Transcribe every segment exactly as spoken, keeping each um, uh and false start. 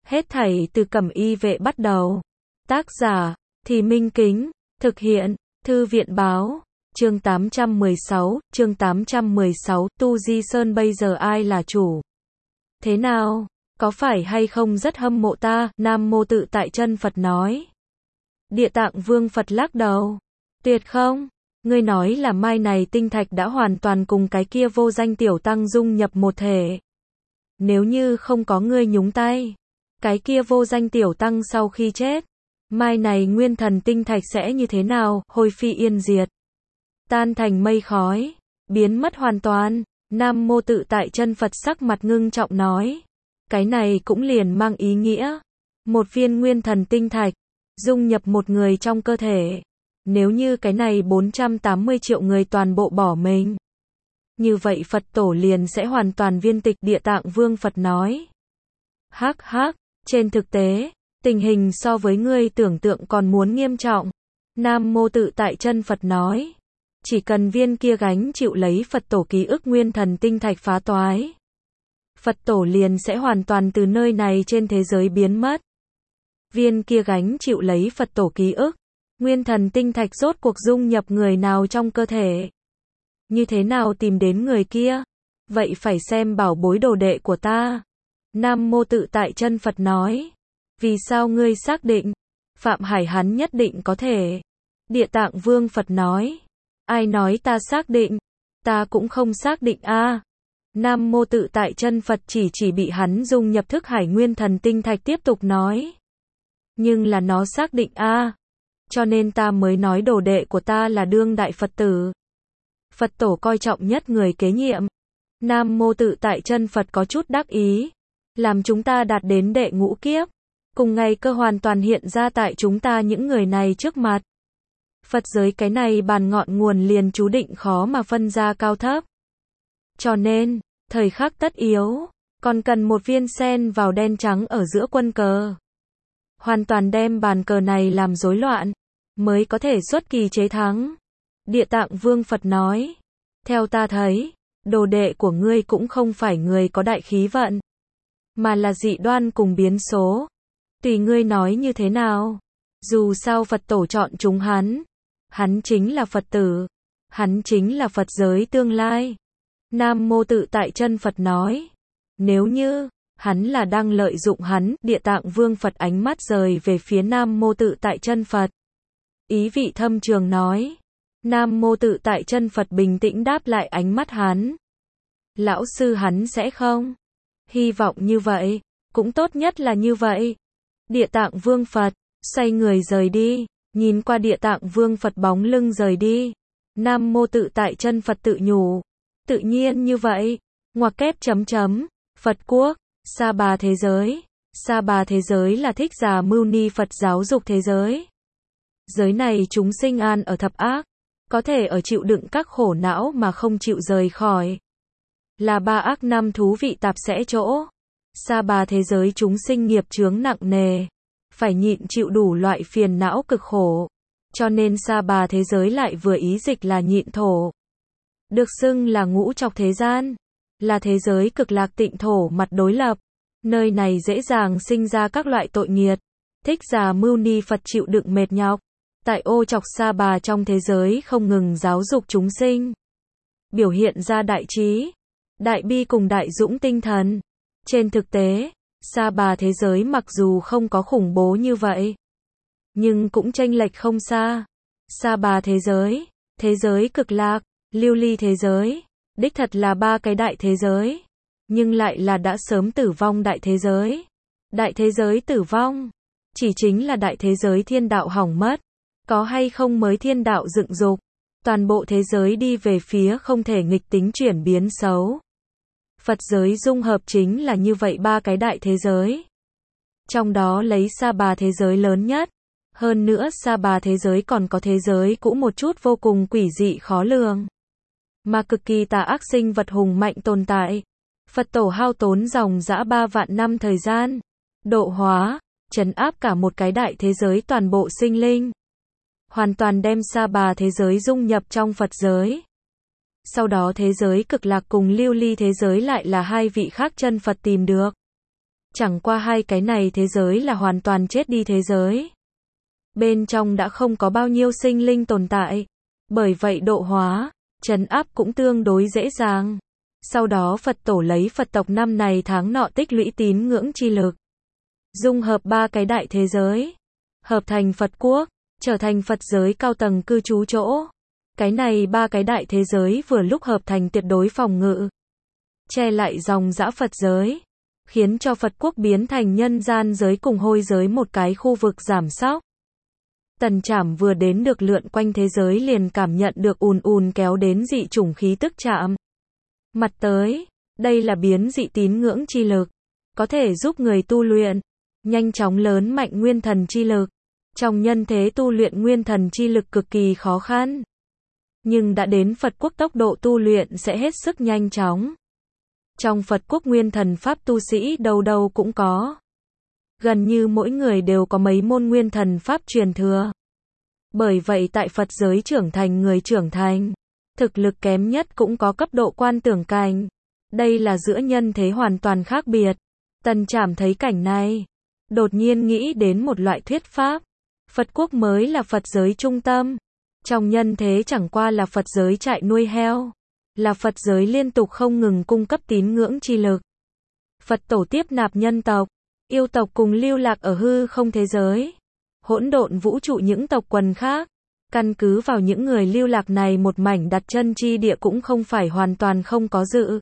Hết thảy từ Cẩm Y Vệ bắt đầu. Tác giả, Thì Minh Kính, thực hiện, Thư viện báo, chương tám trăm mười sáu, chương tám trăm mười sáu, Tu Di Sơn bây giờ ai là chủ? Thế nào, có phải hay không rất hâm mộ ta? Nam Mô Tự Tại Chân Phật nói. Địa Tạng Vương Phật lắc đầu. Tuyệt không? Ngươi nói là mai này tinh thạch đã hoàn toàn cùng cái kia vô danh tiểu tăng dung nhập một thể. Nếu như không có ngươi nhúng tay, cái kia vô danh tiểu tăng sau khi chết, mai này nguyên thần tinh thạch sẽ như thế nào? Hôi phi yên diệt, tan thành mây khói, biến mất hoàn toàn. Nam Mô Tự Tại Chân Phật sắc mặt ngưng trọng nói. Cái này cũng liền mang ý nghĩa, một viên nguyên thần tinh thạch, dung nhập một người trong cơ thể. Nếu như cái này bốn trăm tám mươi triệu người toàn bộ bỏ mình, như vậy Phật tổ liền sẽ hoàn toàn viên tịch. Địa Tạng Vương Phật nói. Hắc hắc, trên thực tế, tình hình so với ngươi tưởng tượng còn muốn nghiêm trọng. Nam Mô Tự Tại Chân Phật nói. Chỉ cần viên kia gánh chịu lấy Phật tổ ký ức nguyên thần tinh thạch phá toái, Phật tổ liền sẽ hoàn toàn từ nơi này trên thế giới biến mất. Viên kia gánh chịu lấy Phật tổ ký ức nguyên thần tinh thạch rốt cuộc dung nhập người nào trong cơ thể? Như thế nào tìm đến người kia? Vậy phải xem bảo bối đồ đệ của ta. Nam Mô Tự Tại Chân Phật nói. Vì sao ngươi xác định? Phạm Hải hắn nhất định có thể. Địa Tạng Vương Phật nói. Ai nói ta xác định? Ta cũng không xác định a. À. Nam Mô Tự Tại Chân Phật chỉ chỉ bị hắn dung nhập thức hải nguyên thần tinh thạch tiếp tục nói. Nhưng là nó xác định a. À. Cho nên ta mới nói đồ đệ của ta là đương đại Phật tử. Phật tổ coi trọng nhất người kế nhiệm. Nam Mô Tự Tại Chân Phật có chút đắc ý. Làm chúng ta đạt đến đệ ngũ kiếp. Cùng ngày cơ hoàn toàn hiện ra tại chúng ta những người này trước mặt. Phật giới cái này bàn ngọn nguồn liền chú định khó mà phân ra cao thấp. Cho nên, thời khắc tất yếu, còn cần một viên sen vào đen trắng ở giữa quân cờ. Hoàn toàn đem bàn cờ này làm rối loạn, mới có thể xuất kỳ chế thắng. Địa Tạng Vương Phật nói. Theo ta thấy, đồ đệ của ngươi cũng không phải người có đại khí vận, mà là dị đoan cùng biến số. Tùy ngươi nói như thế nào. Dù sao Phật tổ chọn chúng hắn. Hắn chính là Phật tử. Hắn chính là Phật giới tương lai. Nam Mô Tự Tại Chân Phật nói. Nếu như hắn là đang lợi dụng hắn, Địa Tạng Vương Phật ánh mắt rời về phía Nam Mô Tự Tại Chân Phật. Ý vị thâm trường nói. Nam Mô Tự Tại Chân Phật bình tĩnh đáp lại ánh mắt hắn. Lão sư hắn sẽ không. Hy vọng như vậy, cũng tốt nhất là như vậy. Địa Tạng Vương Phật, xoay người rời đi, nhìn qua Địa Tạng Vương Phật bóng lưng rời đi. Nam Mô Tự Tại Chân Phật tự nhủ. Tự nhiên như vậy, ngoặc kép chấm chấm, Phật quốc, Sa Bà thế giới. Sa Bà thế giới là Thích Giả Mưu Ni Phật giáo dục thế giới. Giới này chúng sinh an ở thập ác, có thể ở chịu đựng các khổ não mà không chịu rời khỏi. Là ba ác năm thú vị tạp sẽ chỗ. Sa Bà thế giới chúng sinh nghiệp chướng nặng nề, phải nhịn chịu đủ loại phiền não cực khổ. Cho nên Sa Bà thế giới lại vừa ý dịch là nhịn thổ. Được xưng là ngũ trọc thế gian, là thế giới cực lạc tịnh thổ mặt đối lập. Nơi này dễ dàng sinh ra các loại tội nghiệt. Thích Giả Mưu Ni Phật chịu đựng mệt nhọc. Tại ô trọc Sa Bà trong thế giới không ngừng giáo dục chúng sinh. Biểu hiện ra đại trí, đại bi cùng đại dũng tinh thần. Trên thực tế, Sa Bà thế giới mặc dù không có khủng bố như vậy, nhưng cũng chênh lệch không xa. Sa Bà thế giới, thế giới cực lạc, lưu ly thế giới, đích thật là ba cái đại thế giới, nhưng lại là đã sớm tử vong đại thế giới. Đại thế giới tử vong, chỉ chính là đại thế giới thiên đạo hỏng mất, có hay không mới thiên đạo dựng dục, toàn bộ thế giới đi về phía không thể nghịch tính chuyển biến xấu. Phật giới dung hợp chính là như vậy ba cái đại thế giới. Trong đó lấy Sa Bà thế giới lớn nhất. Hơn nữa Sa Bà thế giới còn có thế giới cũ một chút vô cùng quỷ dị khó lường, mà cực kỳ tà ác sinh vật hùng mạnh tồn tại. Phật tổ hao tốn dòng dã ba vạn năm thời gian, độ hóa, trấn áp cả một cái đại thế giới toàn bộ sinh linh. Hoàn toàn đem Sa Bà thế giới dung nhập trong Phật giới. Sau đó thế giới cực lạc cùng lưu ly thế giới lại là hai vị khác chân Phật tìm được. Chẳng qua hai cái này thế giới là hoàn toàn chết đi thế giới. Bên trong đã không có bao nhiêu sinh linh tồn tại. Bởi vậy độ hóa, trấn áp cũng tương đối dễ dàng. Sau đó Phật tổ lấy Phật tộc năm này tháng nọ tích lũy tín ngưỡng chi lực. Dung hợp ba cái đại thế giới. Hợp thành Phật quốc, trở thành Phật giới cao tầng cư trú chỗ. Cái này ba cái đại thế giới vừa lúc hợp thành tuyệt đối phòng ngự. Che lại dòng dã Phật giới. Khiến cho Phật quốc biến thành nhân gian giới cùng hôi giới một cái khu vực giảm sóc. Tần Trảm vừa đến được lượn quanh thế giới liền cảm nhận được ùn ùn kéo đến dị chủng khí tức chạm. Mặt tới, đây là biến dị tín ngưỡng chi lực. Có thể giúp người tu luyện. Nhanh chóng lớn mạnh nguyên thần chi lực. Trong nhân thế tu luyện nguyên thần chi lực cực kỳ khó khăn. Nhưng đã đến Phật quốc tốc độ tu luyện sẽ hết sức nhanh chóng. Trong Phật quốc nguyên thần pháp tu sĩ đâu đâu cũng có. Gần như mỗi người đều có mấy môn nguyên thần pháp truyền thừa. Bởi vậy tại Phật giới trưởng thành người trưởng thành, thực lực kém nhất cũng có cấp độ quan tưởng cảnh. Đây là giữa nhân thế hoàn toàn khác biệt. Tần Trảm thấy cảnh này, đột nhiên nghĩ đến một loại thuyết pháp. Phật quốc mới là Phật giới trung tâm. Trong nhân thế chẳng qua là Phật giới trại nuôi heo. Là Phật giới liên tục không ngừng cung cấp tín ngưỡng chi lực. Phật tổ tiếp nạp nhân tộc, yêu tộc cùng lưu lạc ở hư không thế giới. Hỗn độn vũ trụ những tộc quần khác. Căn cứ vào những người lưu lạc này một mảnh đặt chân chi địa cũng không phải hoàn toàn không có dự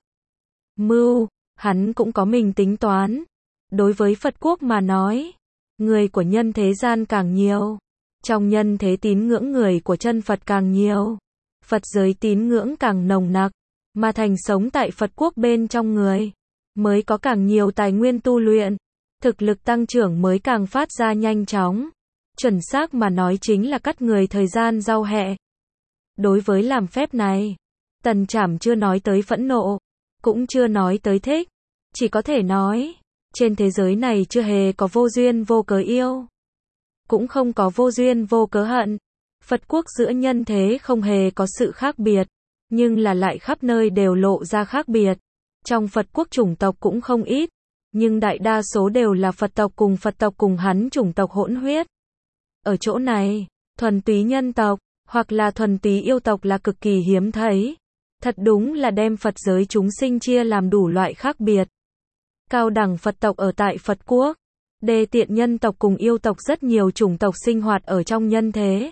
mưu, hắn cũng có mình tính toán. Đối với Phật quốc mà nói, người của nhân thế gian càng nhiều. Trong nhân thế tín ngưỡng người của chân Phật càng nhiều. Phật giới tín ngưỡng càng nồng nặc, mà thành sống tại Phật quốc bên trong người, mới có càng nhiều tài nguyên tu luyện, thực lực tăng trưởng mới càng phát ra nhanh chóng. Chuẩn xác mà nói chính là cắt người thời gian giao hẹ. Đối với làm phép này, Tần Trảm chưa nói tới phẫn nộ, cũng chưa nói tới thích, chỉ có thể nói, trên thế giới này chưa hề có vô duyên vô cớ yêu, cũng không có vô duyên vô cớ hận. Phật quốc giữa nhân thế không hề có sự khác biệt, nhưng là lại khắp nơi đều lộ ra khác biệt. Trong Phật quốc chủng tộc cũng không ít, nhưng đại đa số đều là Phật tộc cùng Phật tộc cùng hắn chủng tộc hỗn huyết. Ở chỗ này, thuần túy nhân tộc, hoặc là thuần túy yêu tộc là cực kỳ hiếm thấy. Thật đúng là đem Phật giới chúng sinh chia làm đủ loại khác biệt. Cao đẳng Phật tộc ở tại Phật quốc, đề tiện nhân tộc cùng yêu tộc rất nhiều chủng tộc sinh hoạt ở trong nhân thế.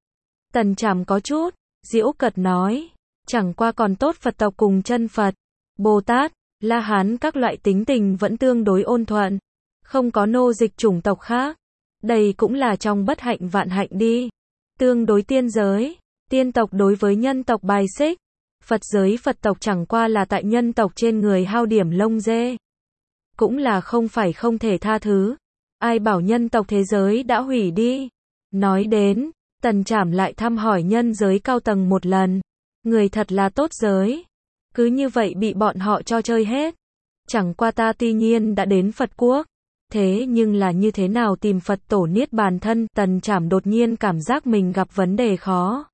Tần Trảm có chút giễu cợt nói, chẳng qua còn tốt Phật tộc cùng chân Phật, Bồ Tát, La Hán các loại tính tình vẫn tương đối ôn thuận, không có nô dịch chủng tộc khác. Đây cũng là trong bất hạnh vạn hạnh đi. Tương đối tiên giới, tiên tộc đối với nhân tộc bài xích, Phật giới Phật tộc chẳng qua là tại nhân tộc trên người hao điểm lông dê. Cũng là không phải không thể tha thứ. Ai bảo nhân tộc thế giới đã hủy đi. Nói đến, Tần Trảm lại thăm hỏi nhân giới cao tầng một lần. Người thật là tốt giới. Cứ như vậy bị bọn họ cho chơi hết. Chẳng qua ta tuy nhiên đã đến Phật quốc. Thế nhưng là như thế nào tìm Phật tổ niết bàn thân? Tần Trảm đột nhiên cảm giác mình gặp vấn đề khó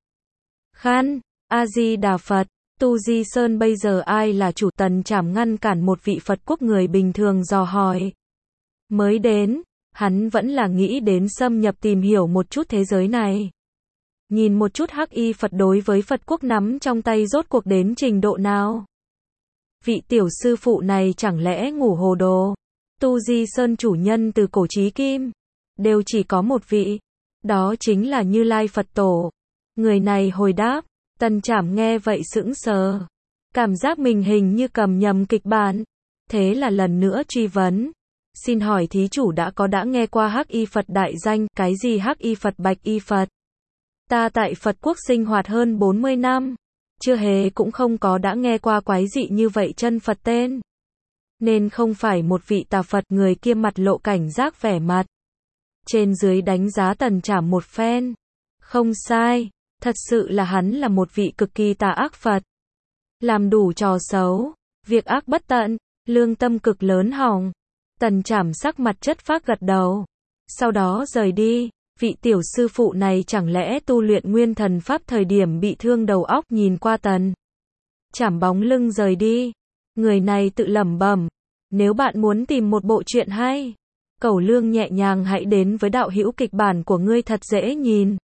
khăn. A-di-đà Phật, Tu Di Sơn bây giờ ai là chủ? Tần Trảm ngăn cản một vị Phật quốc người bình thường dò hỏi. Mới đến, hắn vẫn là nghĩ đến xâm nhập tìm hiểu một chút thế giới này. Nhìn một chút Hắc Y Phật đối với Phật quốc nắm trong tay rốt cuộc đến trình độ nào. Vị tiểu sư phụ này chẳng lẽ ngủ hồ đồ? Tu Di Sơn chủ nhân từ cổ chí kim, đều chỉ có một vị, đó chính là Như Lai Phật Tổ. Người này hồi đáp, Tần Trảm nghe vậy sững sờ, cảm giác mình hình như cầm nhầm kịch bản, thế là lần nữa truy vấn. Xin hỏi thí chủ đã có đã nghe qua Hắc Y Phật đại danh? Cái gì Hắc Y Phật, Bạch Y Phật? Ta tại Phật quốc sinh hoạt hơn bốn mươi năm, chưa hề cũng không có đã nghe qua quái dị như vậy chân Phật tên. Nên không phải một vị tà Phật. Người kia mặt lộ cảnh giác vẻ mặt. Trên dưới đánh giá Tần Trảm một phen. Không sai, thật sự là hắn là một vị cực kỳ tà ác Phật. Làm đủ trò xấu, việc ác bất tận, lương tâm cực lớn hỏng. Tần Trảm sắc mặt chất phác gật đầu. Sau đó rời đi. Vị tiểu sư phụ này chẳng lẽ tu luyện nguyên thần pháp thời điểm bị thương đầu óc? Nhìn qua Tần Trảm bóng lưng rời đi. Người này tự lẩm bẩm, Nếu bạn muốn tìm một bộ truyện hay, cẩu lương nhẹ nhàng hãy đến với đạo hữu kịch bản của ngươi thật dễ nhìn.